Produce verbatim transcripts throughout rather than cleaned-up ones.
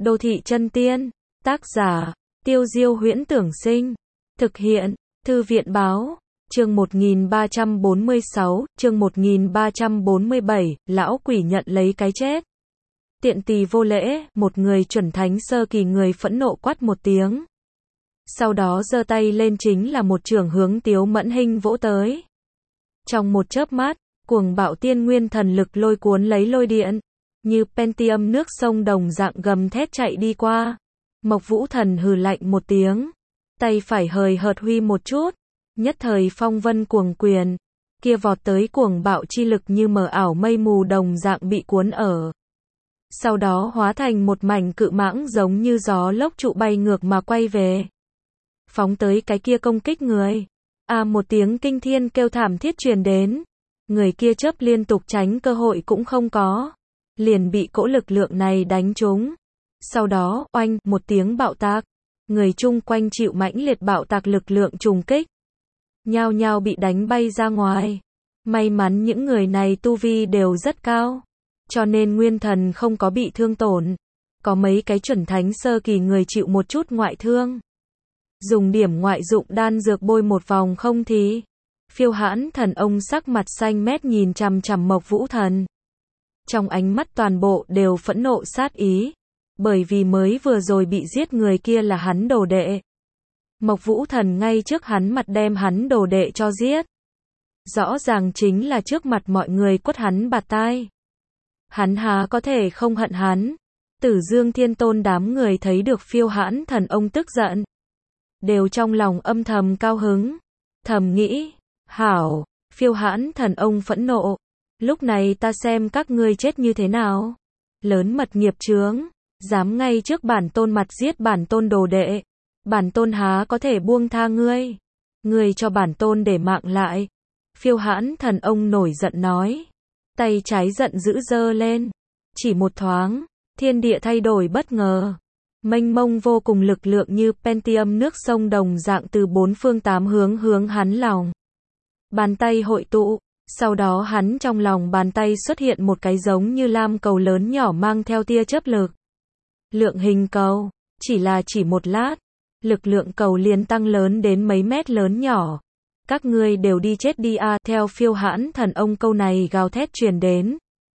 Đô thị chân tiên. Tác giả, Tiêu Diêu Huyễn Tưởng Sinh. Thực hiện, Thư viện Báo. Chương một nghìn ba trăm bốn mươi sáu, chương một nghìn ba trăm bốn mươi bảy, lão quỷ nhận lấy cái chết. Tiện tỳ vô lễ, một người chuẩn thánh sơ kỳ người phẫn nộ quát một tiếng. Sau đó giơ tay lên chính là một chưởng hướng Tiếu Mẫn Hinh vỗ tới. Trong một chớp mắt, cuồng bạo tiên nguyên thần lực lôi cuốn lấy lôi điện, như Pentium nước sông đồng dạng gầm thét chạy đi qua. Mộc Vũ Thần hừ lạnh một tiếng, tay phải hời hợt huy một chút, nhất thời phong vân cuồng quyền, kia vọt tới cuồng bạo chi lực như mờ ảo mây mù đồng dạng bị cuốn ở. Sau đó hóa thành một mảnh cự mãng giống như gió lốc trụ bay ngược mà quay về. Phóng tới cái kia công kích người. À, một tiếng kinh thiên kêu thảm thiết truyền đến. Người kia chớp liên tục tránh cơ hội cũng không có. Liền bị cỗ lực lượng này đánh trúng. Sau đó, oanh, một tiếng bạo tạc. Người chung quanh chịu mãnh liệt bạo tạc lực lượng trùng kích. Nhao nhao bị đánh bay ra ngoài. May mắn những người này tu vi đều rất cao. Cho nên nguyên thần không có bị thương tổn. Có mấy cái chuẩn thánh sơ kỳ người chịu một chút ngoại thương. Dùng điểm ngoại dụng đan dược bôi một vòng không thì. Phiêu Hãn Thần ông sắc mặt xanh mét nhìn chằm chằm Mộc Vũ Thần. Trong ánh mắt toàn bộ đều phẫn nộ sát ý. Bởi vì mới vừa rồi bị giết người kia là hắn đồ đệ. Mộc Vũ Thần ngay trước hắn mặt đem hắn đồ đệ cho giết. Rõ ràng chính là trước mặt mọi người quất hắn bạt tai. Hắn há có thể không hận hắn. Tử Dương Thiên Tôn đám người thấy được Phiêu Hãn Thần ông tức giận. Đều trong lòng âm thầm cao hứng. Thầm nghĩ, hảo, Phiêu Hãn Thần ông phẫn nộ. Lúc này ta xem các ngươi chết như thế nào. Lớn mật nghiệp chướng, dám ngay trước bản tôn mặt giết bản tôn đồ đệ. Bản tôn há có thể buông tha ngươi. Ngươi cho bản tôn để mạng lại. Phiêu Hãn Thần ông nổi giận nói. Tay trái giận dữ giơ lên. Chỉ một thoáng, thiên địa thay đổi bất ngờ. Mênh mông vô cùng lực lượng như Pentium nước sông đồng dạng từ bốn phương tám hướng hướng hắn lòng. Bàn tay hội tụ, sau đó hắn trong lòng bàn tay xuất hiện một cái giống như lam cầu lớn nhỏ mang theo tia chớp lực. Lượng hình cầu, chỉ là chỉ một lát, lực lượng cầu liền tăng lớn đến mấy mét lớn nhỏ. Các ngươi đều đi chết đi a, theo Phiêu Hãn Thần ông câu này gào thét truyền đến.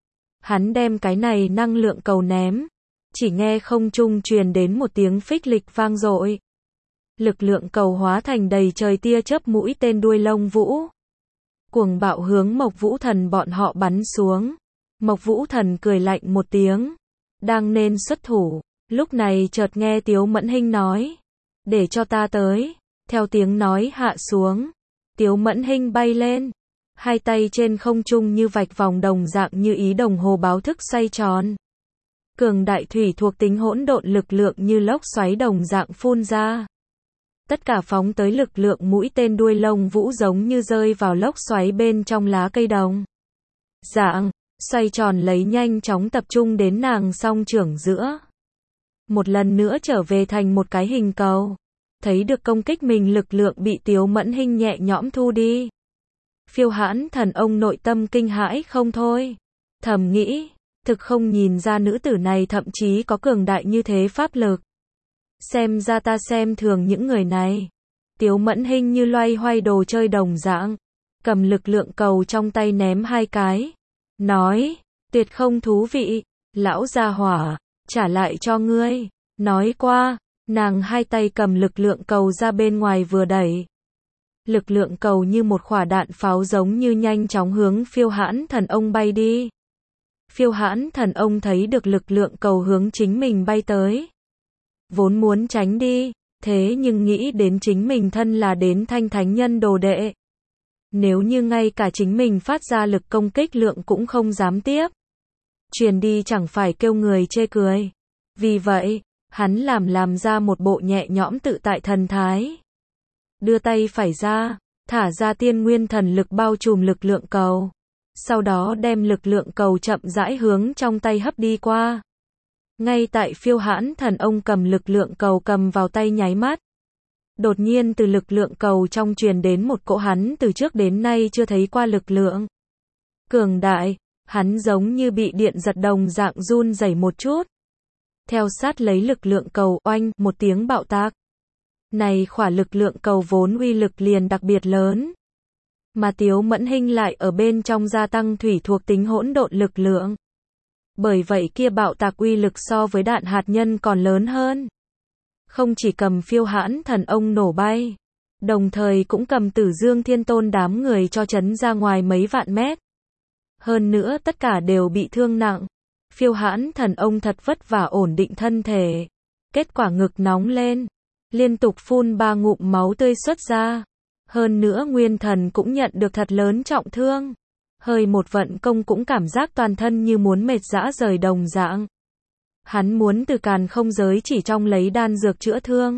Hắn đem cái này năng lượng cầu ném. Chỉ nghe không trung truyền đến một tiếng phích lịch vang dội. Lực lượng cầu hóa thành đầy trời tia chớp mũi tên đuôi lông vũ. Cuồng bạo hướng Mộc Vũ Thần bọn họ bắn xuống. Mộc Vũ Thần cười lạnh một tiếng. Đang nên xuất thủ. Lúc này chợt nghe Tiếu Mẫn Hinh nói. Để cho ta tới. Theo tiếng nói hạ xuống. Tiếu Mẫn Hinh bay lên. Hai tay trên không trung như vạch vòng đồng dạng như ý đồng hồ báo thức xoay tròn. Cường đại thủy thuộc tính hỗn độn lực lượng như lốc xoáy đồng dạng phun ra. Tất cả phóng tới lực lượng mũi tên đuôi lông vũ giống như rơi vào lốc xoáy bên trong lá cây đồng. Dạng, xoay tròn lấy nhanh chóng tập trung đến nàng song trưởng giữa. Một lần nữa trở về thành một cái hình cầu. Thấy được công kích mình lực lượng bị Tiếu Mẫn Hinh nhẹ nhõm thu đi. Phiêu Hãn Thần ông nội tâm kinh hãi không thôi. Thầm nghĩ. Thực không nhìn ra nữ tử này thậm chí có cường đại như thế pháp lực. Xem ra ta xem thường những người này. Tiếu Mẫn Hinh như loay hoay đồ chơi đồng dạng. Cầm lực lượng cầu trong tay ném hai cái. Nói, tuyệt không thú vị. Lão gia hỏa, trả lại cho ngươi. Nói qua, nàng hai tay cầm lực lượng cầu ra bên ngoài vừa đẩy. Lực lượng cầu như một quả đạn pháo giống như nhanh chóng hướng Phiêu Hãn Thần ông bay đi. Phiêu Hãn Thần ông thấy được lực lượng cầu hướng chính mình bay tới. Vốn muốn tránh đi, thế nhưng nghĩ đến chính mình thân là đến thanh thánh nhân đồ đệ. Nếu như ngay cả chính mình phát ra lực công kích lượng cũng không dám tiếp. Truyền đi chẳng phải kêu người chê cười. Vì vậy, hắn làm làm ra một bộ nhẹ nhõm tự tại thần thái. Đưa tay phải ra, thả ra tiên nguyên thần lực bao trùm lực lượng cầu. Sau đó đem lực lượng cầu chậm rãi hướng trong tay hấp đi qua. Ngay tại Phiêu Hãn Thần ông cầm lực lượng cầu cầm vào tay nháy mắt. Đột nhiên từ lực lượng cầu trong truyền đến một cỗ hắn từ trước đến nay chưa thấy qua lực lượng. Cường đại, hắn giống như bị điện giật đồng dạng run rẩy một chút. theo sát lấy lực lượng cầu, oanh, một tiếng bạo tạc. Này khỏa lực lượng cầu vốn uy lực liền đặc biệt lớn. Mà Tiếu Mẫn Hinh lại ở bên trong gia tăng thủy thuộc tính hỗn độn lực lượng. Bởi vậy kia bạo tạc uy lực so với đạn hạt nhân còn lớn hơn. Không chỉ cầm Phiêu Hãn Thần Ông nổ bay, đồng thời cũng cầm Tử Dương Thiên Tôn đám người cho chấn ra ngoài mấy vạn mét. Hơn nữa tất cả đều bị thương nặng. Phiêu Hãn Thần Ông thật vất vả ổn định thân thể. Kết quả ngực nóng lên, liên tục phun ba ngụm máu tươi xuất ra. Hơn nữa Nguyên Thần cũng nhận được thật lớn trọng thương. Hơi một vận công cũng cảm giác toàn thân như muốn mệt rã rời đồng dạng. Hắn muốn từ càn không giới chỉ trong lấy đan dược chữa thương.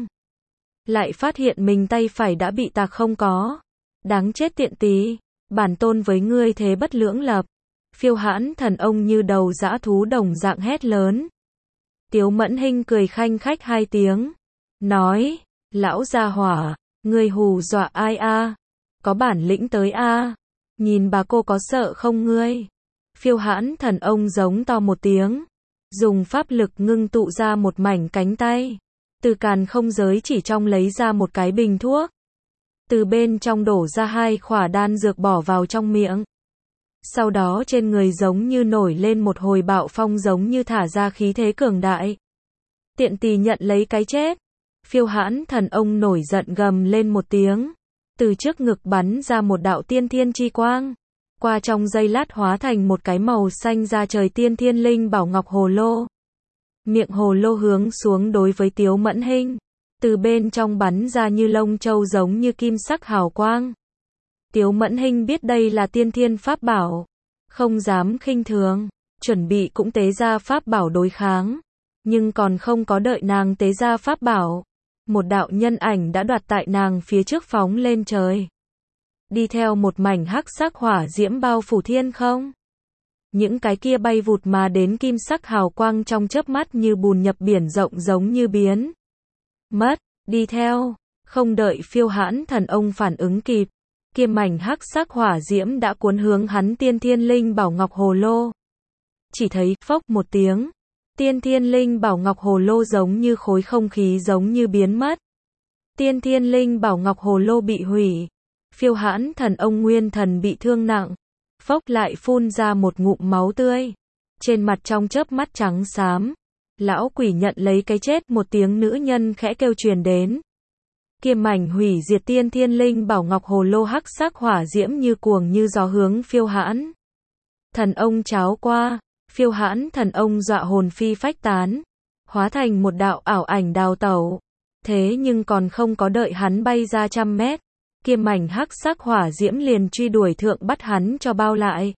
Lại phát hiện mình tay phải đã bị tạc không có. Đáng chết tiện tí, bản tôn với ngươi thế bất lưỡng lập. Phiêu Hãn Thần Ông như đầu dã thú đồng dạng hét lớn. Tiếu Mẫn Hinh cười khanh khách hai tiếng. Nói, lão gia hỏa, ngươi hù dọa ai a? Có bản lĩnh tới a? Nhìn bà cô có sợ không ngươi? Phiêu Hãn Thần Ông giống to một tiếng. Dùng pháp lực ngưng tụ ra một mảnh cánh tay. Từ càn không giới chỉ trong lấy ra một cái bình thuốc. Từ bên trong đổ ra hai khỏa đan dược bỏ vào trong miệng. Sau đó trên người giống như nổi lên một hồi bạo phong giống như thả ra khí thế cường đại. Tiện tì nhận lấy cái chết. Phiêu Hãn Thần Ông nổi giận gầm lên một tiếng. Từ trước ngực bắn ra một đạo tiên thiên chi quang. Qua trong giây lát hóa thành một cái màu xanh ra trời tiên thiên linh bảo ngọc hồ lô. Miệng hồ lô hướng xuống đối với Tiếu Mẫn Hinh. Từ bên trong bắn ra như lông châu giống như kim sắc hào quang. Tiếu Mẫn Hinh biết đây là tiên thiên pháp bảo. Không dám khinh thường. Chuẩn bị cũng tế ra pháp bảo đối kháng. Nhưng còn không có đợi nàng tế ra pháp bảo. Một đạo nhân ảnh đã đoạt tại nàng phía trước phóng lên trời. Đi theo một mảnh hắc sắc hỏa diễm bao phủ thiên không. Những cái kia bay vụt mà đến kim sắc hào quang trong chớp mắt như bùn nhập biển rộng giống như biến mất, đi theo, không đợi Phiêu Hãn Thần Ông phản ứng kịp, kia mảnh hắc sắc hỏa diễm đã cuốn hướng hắn tiên thiên linh bảo ngọc hồ lô. Chỉ thấy, phốc một tiếng, tiên thiên linh bảo ngọc hồ lô giống như khối không khí giống như biến mất. Tiên thiên linh bảo ngọc hồ lô bị hủy. Phiêu Hãn Thần Ông nguyên thần bị thương nặng. Phốc lại phun ra một ngụm máu tươi. Trên mặt trong chớp mắt trắng xám. Lão quỷ nhận lấy cái chết, một tiếng nữ nhân khẽ kêu truyền đến. Kia mảnh hủy diệt tiên thiên linh bảo ngọc hồ lô hắc sắc hỏa diễm như cuồng như gió hướng Phiêu Hãn Thần Ông cháo qua. Phiêu Hãn Thần Ông dọa hồn phi phách tán. Hóa thành một đạo ảo ảnh đào tẩu. Thế nhưng còn không có đợi hắn bay ra trăm mét. Kia mảnh hắc sắc hỏa diễm liền truy đuổi thượng bắt hắn cho bao lại.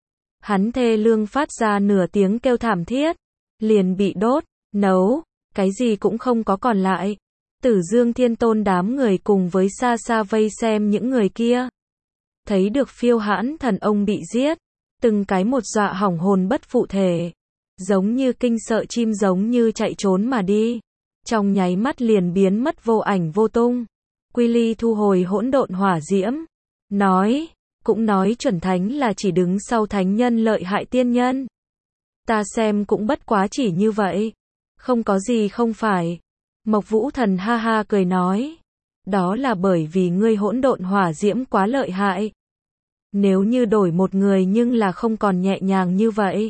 Hắn thê lương phát ra nửa tiếng kêu thảm thiết. Liền bị đốt, nấu, cái gì cũng không có còn lại. Tử Dương Thiên Tôn đám người cùng với xa xa vây xem những người kia. Thấy được Phiêu Hãn Thần Ông bị giết. Từng cái một dọa hỏng hồn bất phụ thể. Giống như kinh sợ chim giống như chạy trốn mà đi. Trong nháy mắt liền biến mất vô ảnh vô tung. Quy Ly thu hồi hỗn độn hỏa diễm. Nói, cũng nói chuẩn thánh là chỉ đứng sau thánh nhân lợi hại tiên nhân. Ta xem cũng bất quá chỉ như vậy. Không có gì không phải. Mộc Vũ Thần ha ha cười nói. Đó là bởi vì ngươi hỗn độn hỏa diễm quá lợi hại. Nếu như đổi một người nhưng là không còn nhẹ nhàng như vậy.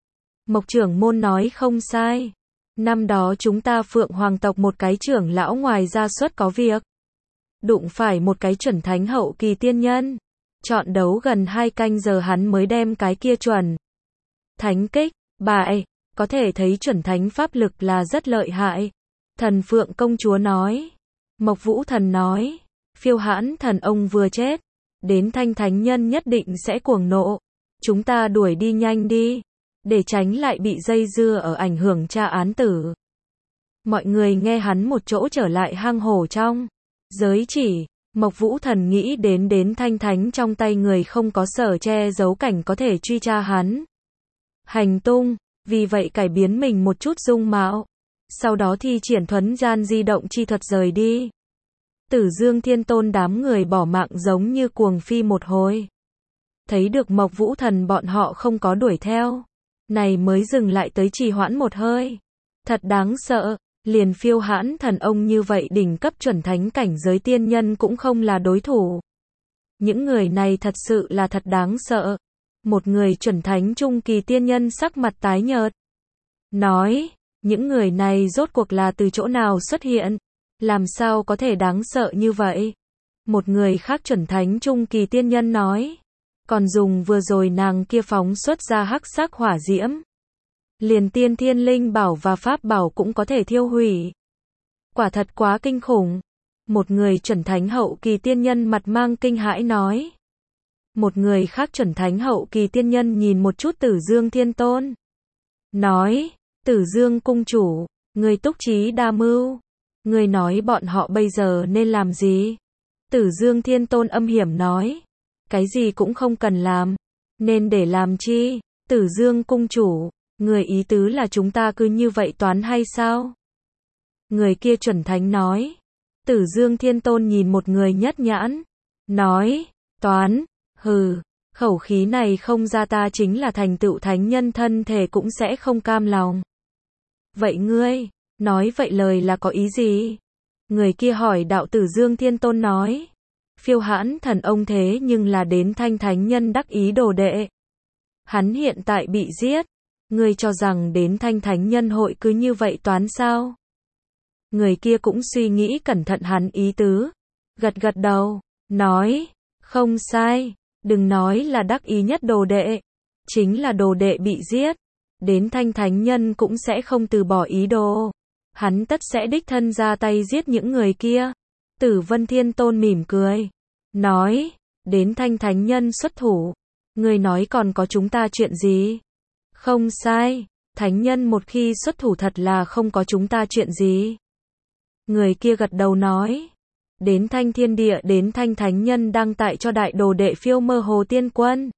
Mộc trưởng môn nói không sai. Năm đó chúng ta Phượng Hoàng tộc một cái trưởng lão ngoài ra suất có việc. Đụng phải một cái chuẩn thánh hậu kỳ tiên nhân. Chọn đấu gần hai canh giờ hắn mới đem cái kia chuẩn thánh kích, bại. Có thể thấy chuẩn thánh pháp lực là rất lợi hại. Thần Phượng công chúa nói. Mộc Vũ Thần nói. Phiêu Hãn Thần Ông vừa chết. Đến thanh thánh nhân nhất định sẽ cuồng nộ. Chúng ta đuổi đi nhanh đi. Để tránh lại bị dây dưa ở ảnh hưởng tra án tử. Mọi người nghe hắn một chỗ trở lại hang hổ trong giới chỉ. Mộc Vũ Thần nghĩ đến đến thanh thánh trong tay người không có sở che giấu cảnh có thể truy tra hắn hành tung. Vì vậy cải biến mình một chút dung mạo. Sau đó thi triển thuấn gian di động chi thuật rời đi. Tử Dương Thiên Tôn đám người bỏ mạng giống như cuồng phi một hồi. Thấy được Mộc Vũ Thần bọn họ không có đuổi theo. Này mới dừng lại tới trì hoãn một hơi. Thật đáng sợ, liền Phiêu Hãn Thần Ông như vậy đỉnh cấp chuẩn thánh cảnh giới tiên nhân cũng không là đối thủ. Những người này thật sự là thật đáng sợ. Một người chuẩn thánh trung kỳ tiên nhân sắc mặt tái nhợt. Nói, những người này rốt cuộc là từ chỗ nào xuất hiện? Làm sao có thể đáng sợ như vậy? Một người khác chuẩn thánh trung kỳ tiên nhân nói. Còn dùng vừa rồi nàng kia phóng xuất ra hắc sắc hỏa diễm. Liền tiên thiên linh bảo và pháp bảo cũng có thể thiêu hủy. Quả thật quá kinh khủng. Một người chuẩn thánh hậu kỳ tiên nhân mặt mang kinh hãi nói. Một người khác chuẩn thánh hậu kỳ tiên nhân nhìn một chút Tử Dương Thiên Tôn. Nói, Tử Dương cung chủ, người túc trí đa mưu. Người nói bọn họ bây giờ nên làm gì? Tử Dương Thiên Tôn âm hiểm nói. Cái gì cũng không cần làm. Nên để làm chi? Tử Dương cung chủ, người ý tứ là chúng ta cứ như vậy toán hay sao? Người kia chuẩn thánh nói. Tử Dương Thiên Tôn nhìn một người nhất nhãn. Nói, toán, hừ, khẩu khí này không ra ta chính là thành tựu thánh nhân thân thể cũng sẽ không cam lòng. Vậy ngươi, nói vậy lời là có ý gì? Người kia hỏi đạo Tử Dương Thiên Tôn nói. Phiêu Hãn Thần Ông thế nhưng là đến thanh thánh nhân đắc ý đồ đệ. Hắn hiện tại bị giết. Ngươi cho rằng đến thanh thánh nhân hội cứ như vậy toán sao? Người kia cũng suy nghĩ cẩn thận hắn ý tứ. Gật gật đầu, nói, không sai, đừng nói là đắc ý nhất đồ đệ. Chính là đồ đệ bị giết. Đến thanh thánh nhân cũng sẽ không từ bỏ ý đồ. Hắn tất sẽ đích thân ra tay giết những người kia. Tử Vân Thiên Tôn mỉm cười. Nói, đến thanh thánh nhân xuất thủ. Người nói còn có chúng ta chuyện gì? Không sai, thánh nhân một khi xuất thủ thật là không có chúng ta chuyện gì. Người kia gật đầu nói. Đến thanh thiên địa đến thanh thánh nhân đang tại cho đại đồ đệ Phiêu Mơ Hồ Tiên Quân.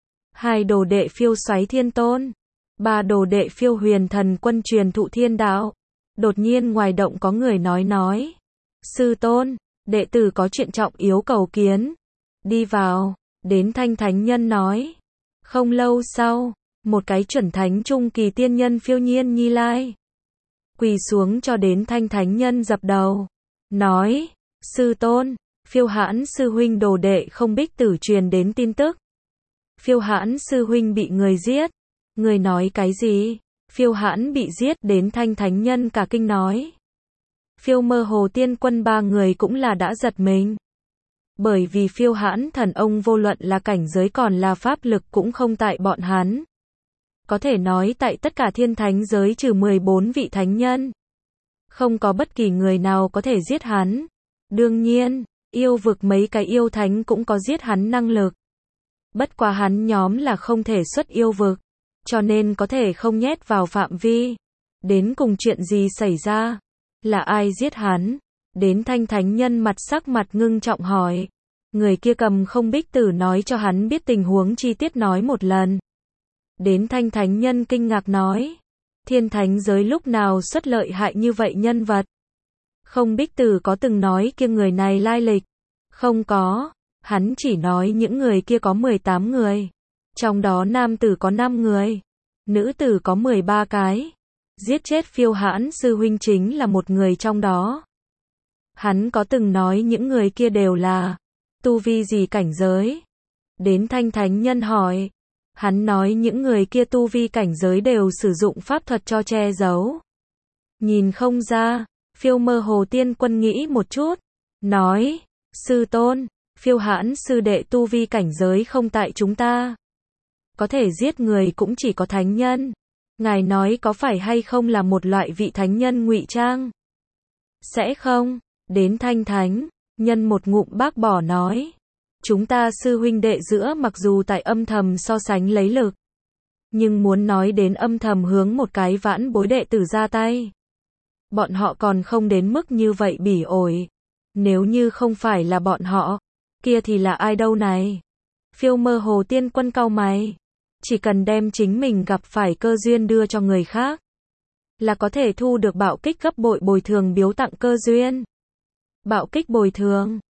Hai đồ đệ Phiêu Xoáy Thiên Tôn. Ba đồ đệ Phiêu Huyền Thần Quân truyền thụ thiên đạo. Đột nhiên ngoài động có người nói nói. Sư tôn, đệ tử có chuyện trọng yếu cầu kiến. Đi vào, đến thanh thánh nhân nói. Không lâu sau, một cái chuẩn thánh trung kỳ tiên nhân Phiêu Nhiên Nhi Lai. Quỳ xuống cho đến thanh thánh nhân dập đầu. Nói, sư tôn, Phiêu Hãn sư huynh đồ đệ không Bích Tử truyền đến tin tức. Phiêu Hãn sư huynh bị người giết. Người nói cái gì? Phiêu Hãn bị giết đến thanh thánh nhân cả kinh nói. Phiêu Mơ Hồ Tiên Quân ba người cũng là đã giật mình. Bởi vì Phiêu Hãn Thần Ông vô luận là cảnh giới còn là pháp lực cũng không tại bọn hắn. Có thể nói tại tất cả thiên thánh giới trừ mười bốn vị thánh nhân. Không có bất kỳ người nào có thể giết hắn. Đương nhiên, yêu vực mấy cái yêu thánh cũng có giết hắn năng lực. Bất quá hắn nhóm là không thể xuất yêu vực. Cho nên có thể không nhét vào phạm vi. Đến cùng chuyện gì xảy ra? Là ai giết hắn? Đến thanh thánh nhân mặt sắc mặt ngưng trọng hỏi. Người kia cầm không Bích Tử nói cho hắn biết tình huống chi tiết nói một lần. Đến thanh thánh nhân kinh ngạc nói. Thiên thánh giới lúc nào xuất lợi hại như vậy nhân vật? Không Bích Tử có từng nói kia người này lai lịch? Không có. Hắn chỉ nói những người kia có mười tám người. Trong đó nam tử có năm người. Nữ tử có mười ba cái. Giết chết Phiêu Hãn sư huynh chính là một người trong đó. Hắn có từng nói những người kia đều là tu vi gì cảnh giới? Đến thanh thánh nhân hỏi. Hắn nói những người kia tu vi cảnh giới đều sử dụng pháp thuật cho che giấu. Nhìn không ra. Phiêu Mơ Hồ Tiên Quân nghĩ một chút. Nói. Sư tôn, Phiêu Hãn sư đệ tu vi cảnh giới không tại chúng ta. Có thể giết người cũng chỉ có thánh nhân. Ngài nói có phải hay không là một loại vị thánh nhân ngụy trang? Sẽ không. Đến thanh thánh nhân một ngụm bác bỏ nói. Chúng ta sư huynh đệ giữa mặc dù tại âm thầm so sánh lấy lực. Nhưng muốn nói đến âm thầm hướng một cái vãn bối đệ tử ra tay. Bọn họ còn không đến mức như vậy bỉ ổi. Nếu như không phải là bọn họ, kia thì là ai đâu này? Phiêu Mơ Hồ Tiên Quân cau mày. Chỉ cần đem chính mình gặp phải cơ duyên đưa cho người khác, là có thể thu được bạo kích gấp bội bồi thường biếu tặng cơ duyên. Bạo kích bồi thường.